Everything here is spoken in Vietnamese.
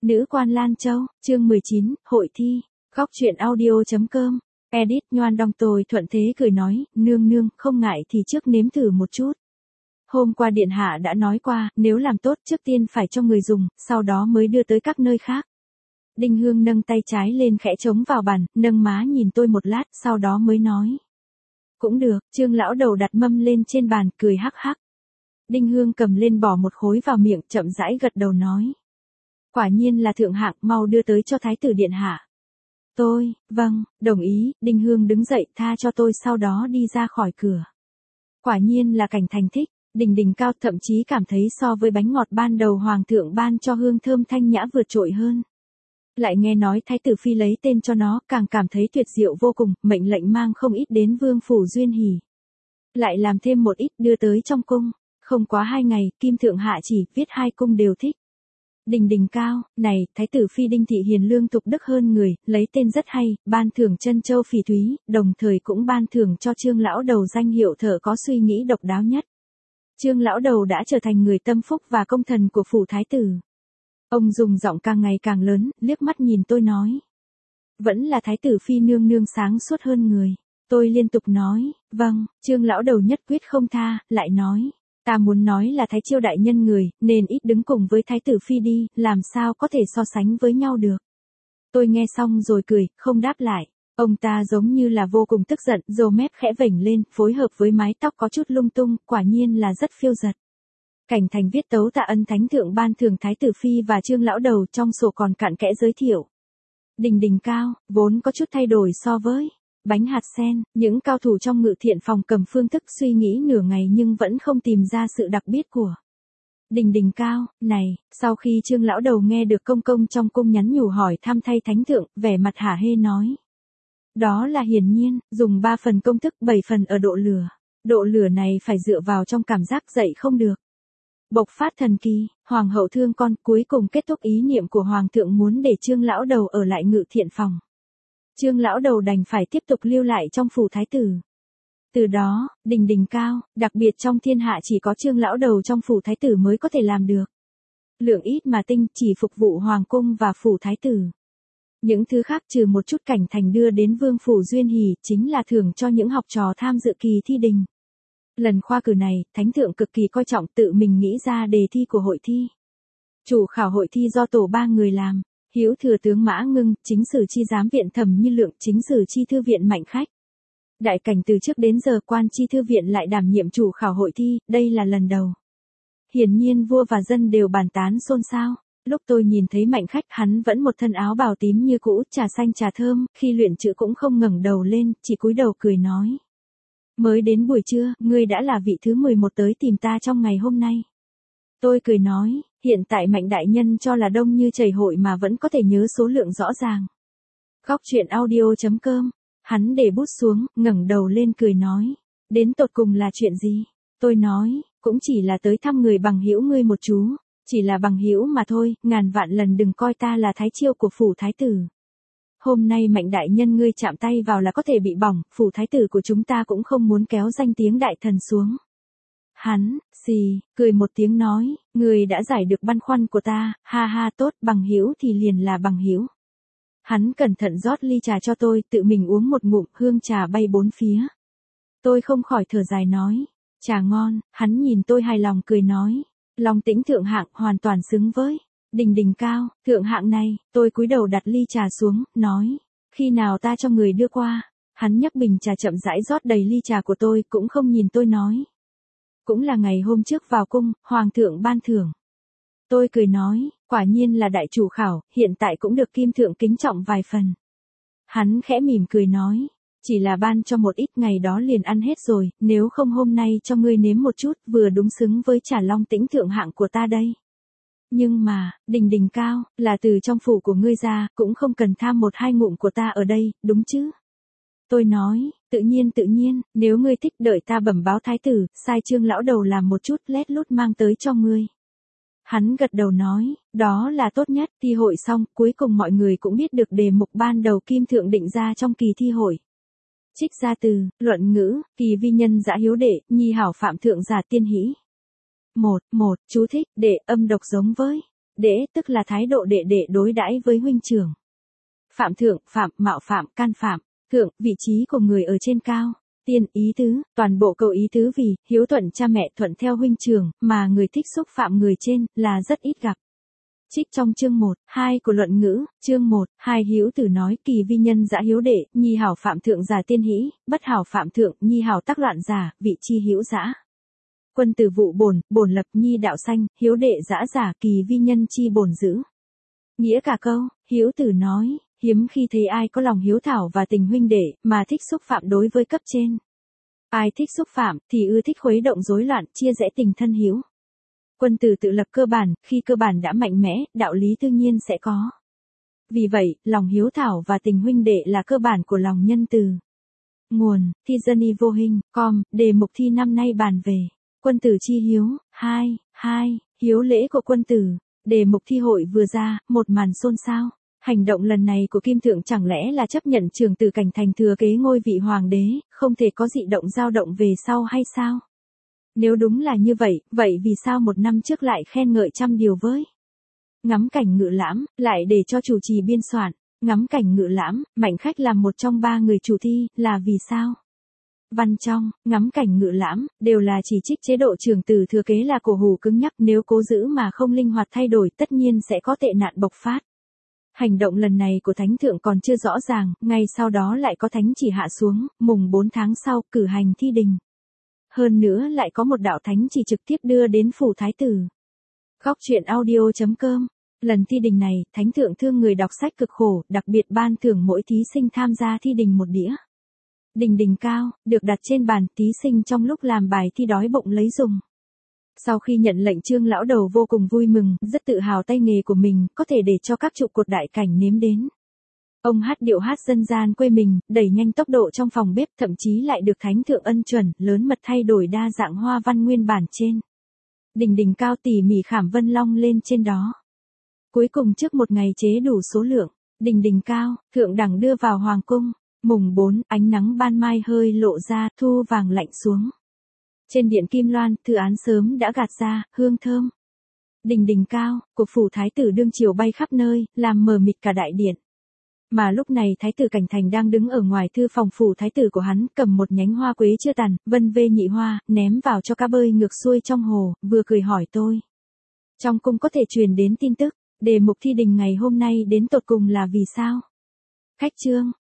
Nữ quan Lan Châu, chương 19, hội thi, góc truyện audio.com, edit Nhoan Đong Tồi thuận thế cười nói, nương nương, không ngại thì trước nếm thử một chút. Hôm qua điện hạ đã nói qua, nếu làm tốt trước tiên phải cho người dùng, sau đó mới đưa tới các nơi khác. Đinh Hương nâng tay trái lên khẽ chống vào bàn, nâng má nhìn tôi một lát, sau đó mới nói. Cũng được, Trương lão đầu đặt mâm lên trên bàn, cười hắc hắc. Đinh Hương cầm lên bỏ một khối vào miệng, chậm rãi gật đầu nói. Quả nhiên là thượng hạng, mau đưa tới cho thái tử điện hạ. Tôi, vâng, đồng ý, Đinh Hương đứng dậy tha cho tôi sau đó đi ra khỏi cửa. Quả nhiên là cảnh thành thích, đỉnh cao thậm chí cảm thấy so với bánh ngọt ban đầu hoàng thượng ban cho hương thơm thanh nhã vượt trội hơn. Lại nghe nói thái tử phi lấy tên cho nó, càng cảm thấy tuyệt diệu vô cùng, mệnh lệnh mang không ít đến vương phủ duyên hỉ. Lại làm thêm một ít đưa tới trong cung, không quá 2 ngày, Kim Thượng Hạ chỉ viết 2 cung đều thích. Đỉnh cao, này, thái tử phi Đinh Thị hiền lương tục đức hơn người, lấy tên rất hay, ban thưởng Trân Châu Phỉ Thúy, đồng thời cũng ban thưởng cho Trương lão đầu danh hiệu thợ có suy nghĩ độc đáo nhất. Trương lão đầu đã trở thành người tâm phúc và công thần của phủ thái tử. Ông dùng giọng càng ngày càng lớn, liếc mắt nhìn tôi nói. Vẫn là thái tử phi nương nương sáng suốt hơn người. Tôi liên tục nói, vâng, Trương lão đầu nhất quyết không tha, lại nói. Ta muốn nói là thái chiêu đại nhân người, nên ít đứng cùng với thái tử phi đi, làm sao có thể so sánh với nhau được. Tôi nghe xong rồi cười, không đáp lại. Ông ta giống như là vô cùng tức giận, râu mép khẽ vểnh lên, phối hợp với mái tóc có chút lung tung, quả nhiên là rất phiêu dật. Cảnh thành viết tấu tạ ân thánh thượng ban thưởng thái tử phi và Trương lão đầu, trong sổ còn cặn kẽ giới thiệu. Đỉnh cao, vốn có chút thay đổi so với bánh hạt sen, những cao thủ trong ngự thiện phòng cầm phương thức suy nghĩ nửa ngày nhưng vẫn không tìm ra sự đặc biệt của. Đỉnh cao, này, sau khi Trương lão đầu nghe được công công trong cung nhắn nhủ hỏi thăm thay thánh thượng, vẻ mặt hả hê nói. Đó là hiển nhiên, dùng 3 phần công thức 7 phần ở độ lửa. Độ lửa này phải dựa vào trong cảm giác dậy không được. Bộc phát thần kỳ, hoàng hậu thương con, cuối cùng kết thúc ý niệm của hoàng thượng muốn để Trương lão đầu ở lại ngự thiện phòng. Trương lão đầu đành phải tiếp tục lưu lại trong phủ thái tử. Từ đó, đỉnh cao, đặc biệt trong thiên hạ chỉ có Trương lão đầu trong phủ thái tử mới có thể làm được. Lượng ít mà tinh, chỉ phục vụ hoàng cung và phủ thái tử. Những thứ khác trừ một chút cảnh thành đưa đến vương phủ duyên hỉ, chính là thưởng cho những học trò tham dự kỳ thi đình. Lần khoa cử này, thánh thượng cực kỳ coi trọng, tự mình nghĩ ra đề thi của hội thi. Chủ khảo hội thi do tổ 3 người làm. Hữu thừa tướng Mã Ngưng, chính sử chi giám viện Thẩm Như Lượng, chính sử chi thư viện Mạnh Khách. Đại cảnh từ trước đến giờ quan chi thư viện lại đảm nhiệm chủ khảo hội thi, đây là lần đầu. Hiển nhiên vua và dân đều bàn tán xôn xao. Lúc tôi nhìn thấy Mạnh Khách, hắn vẫn một thân áo bào tím như cũ, trà xanh trà thơm, khi luyện chữ cũng không ngẩng đầu lên, chỉ cúi đầu cười nói. Mới đến buổi trưa, ngươi đã là vị thứ 11 tới tìm ta trong ngày hôm nay. Tôi cười nói, hiện tại Mạnh đại nhân cho là đông như chảy hội mà vẫn có thể nhớ số lượng rõ ràng. Góc truyện audio.com, hắn để bút xuống, ngẩng đầu lên cười nói, đến tột cùng là chuyện gì? Tôi nói, cũng chỉ là tới thăm người bằng hữu ngươi một chú, chỉ là bằng hữu mà thôi, ngàn vạn lần đừng coi ta là thái chiêu của phủ thái tử. Hôm nay Mạnh đại nhân ngươi chạm tay vào là có thể bị bỏng, phủ thái tử của chúng ta cũng không muốn kéo danh tiếng đại thần xuống. Hắn, xì, cười một tiếng nói, người đã giải được băn khoăn của ta, ha ha tốt, bằng hữu thì liền là bằng hữu. Hắn cẩn thận rót ly trà cho tôi, tự mình uống một ngụm, hương trà bay bốn phía. Tôi không khỏi thở dài nói, trà ngon, hắn nhìn tôi hài lòng cười nói, Long Tĩnh thượng hạng hoàn toàn xứng với đỉnh cao, thượng hạng này, tôi cúi đầu đặt ly trà xuống, nói, khi nào ta cho người đưa qua. Hắn nhấc bình trà chậm rãi rót đầy ly trà của tôi, cũng không nhìn tôi nói. Cũng là ngày hôm trước vào cung, hoàng thượng ban thưởng. Tôi cười nói, quả nhiên là đại chủ khảo, hiện tại cũng được Kim thượng kính trọng vài phần. Hắn khẽ mỉm cười nói, chỉ là ban cho một ít, ngày đó liền ăn hết rồi, nếu không hôm nay cho ngươi nếm một chút, vừa đúng xứng với trà Long Tĩnh thượng hạng của ta đây. Nhưng mà, đỉnh cao, là từ trong phủ của ngươi ra, cũng không cần tham 1-2 ngụm của ta ở đây, đúng chứ? Tôi nói, tự nhiên, nếu ngươi thích đợi ta bẩm báo thái tử, sai Trương lão đầu làm một chút lét lút mang tới cho ngươi. Hắn gật đầu nói, đó là tốt nhất, thi hội xong, cuối cùng mọi người cũng biết được đề mục ban đầu Kim thượng định ra trong kỳ thi hội. Trích ra từ, luận ngữ, kỳ vi nhân dã hiếu đệ, nhi hảo phạm thượng giả tiên hỷ. 1. Chú thích, đệ, âm độc giống với Đễ tức là thái độ đệ đệ đối đãi với huynh trưởng. Phạm thượng, phạm, mạo phạm, can phạm. Thượng, vị trí của người ở trên cao. Tiên, ý tứ, toàn bộ câu ý tứ vì, hiếu thuận cha mẹ thuận theo huynh trưởng, mà người thích xúc phạm người trên, là rất ít gặp. Trích trong chương 1, 2 của luận ngữ, chương 1, 2 Hiếu Tử nói kỳ vi nhân dã hiếu đệ, nhi hảo phạm thượng giả tiên hĩ, bất hảo phạm thượng, nhi hảo tắc loạn giả, vị chi hữu dã. Quân tử vụ bổn lập nhi đạo sanh, hiếu đệ dã giả kỳ vi nhân chi bổn giữ. Nghĩa cả câu, Hiếu Tử nói, hiếm khi thấy ai có lòng hiếu thảo và tình huynh đệ, mà thích xúc phạm đối với cấp trên. Ai thích xúc phạm, thì ưa thích khuấy động rối loạn, chia rẽ tình thân hiếu. Quân tử tự lập cơ bản, khi cơ bản đã mạnh mẽ, đạo lý tự nhiên sẽ có. Vì vậy, lòng hiếu thảo và tình huynh đệ là cơ bản của lòng nhân từ. Nguồn, thi dân y vô hình, đề mục thi năm nay bàn về. Quân tử chi hiếu, 2, hiếu lễ của quân tử. Đề mục thi hội vừa ra, một màn xôn xao. Hành động lần này của Kim Thượng chẳng lẽ là chấp nhận Trường Tử Cảnh thành thừa kế ngôi vị hoàng đế, không thể có dị động dao động về sau hay sao? Nếu đúng là như vậy, vậy vì sao một năm trước lại khen ngợi trăm điều với? Ngắm cảnh ngự lãm, lại để cho chủ trì biên soạn. Ngắm cảnh ngự lãm, Mạnh Khách làm một trong 3 người chủ thi, là vì sao? Văn trong, ngắm cảnh ngự lãm, đều là chỉ trích chế độ Trường Tử thừa kế là cổ hủ cứng nhắc, nếu cố giữ mà không linh hoạt thay đổi tất nhiên sẽ có tệ nạn bộc phát. Hành động lần này của Thánh Thượng còn chưa rõ ràng, ngay sau đó lại có thánh chỉ hạ xuống, mùng 4 tháng sau, cử hành thi đình. Hơn nữa lại có một đạo thánh chỉ trực tiếp đưa đến phủ thái tử. Góc truyện audio.com. Lần thi đình này, Thánh Thượng thương người đọc sách cực khổ, đặc biệt ban thưởng mỗi thí sinh tham gia thi đình một đĩa. Đình cao, được đặt trên bàn, thí sinh trong lúc làm bài thi đói bụng lấy dùng. Sau khi nhận lệnh Trương lão đầu vô cùng vui mừng, rất tự hào tay nghề của mình, có thể để cho các trụ cột đại cảnh nếm đến. Ông hát điệu hát dân gian quê mình, đẩy nhanh tốc độ trong phòng bếp, thậm chí lại được Thánh Thượng ân chuẩn, lớn mật thay đổi đa dạng hoa văn nguyên bản trên. Đình cao tỉ mỉ khảm vân long lên trên đó. Cuối cùng trước một ngày chế đủ số lượng, đình cao, thượng đẳng đưa vào hoàng cung. Mùng 4, ánh nắng ban mai hơi lộ ra, thu vàng lạnh xuống. Trên điện Kim Loan, thư án sớm đã gạt ra, hương thơm. Đình cao, của phủ thái tử đương triều bay khắp nơi, làm mờ mịt cả đại điện. Mà lúc này thái tử Cảnh Thành đang đứng ở ngoài thư phòng phủ thái tử của hắn, cầm một nhánh hoa quế chưa tàn, vân vê nhị hoa, ném vào cho cá bơi ngược xuôi trong hồ, vừa cười hỏi tôi. Trong cung có thể truyền đến tin tức, đề mục thi đình ngày hôm nay đến tột cùng là vì sao? Khách chương.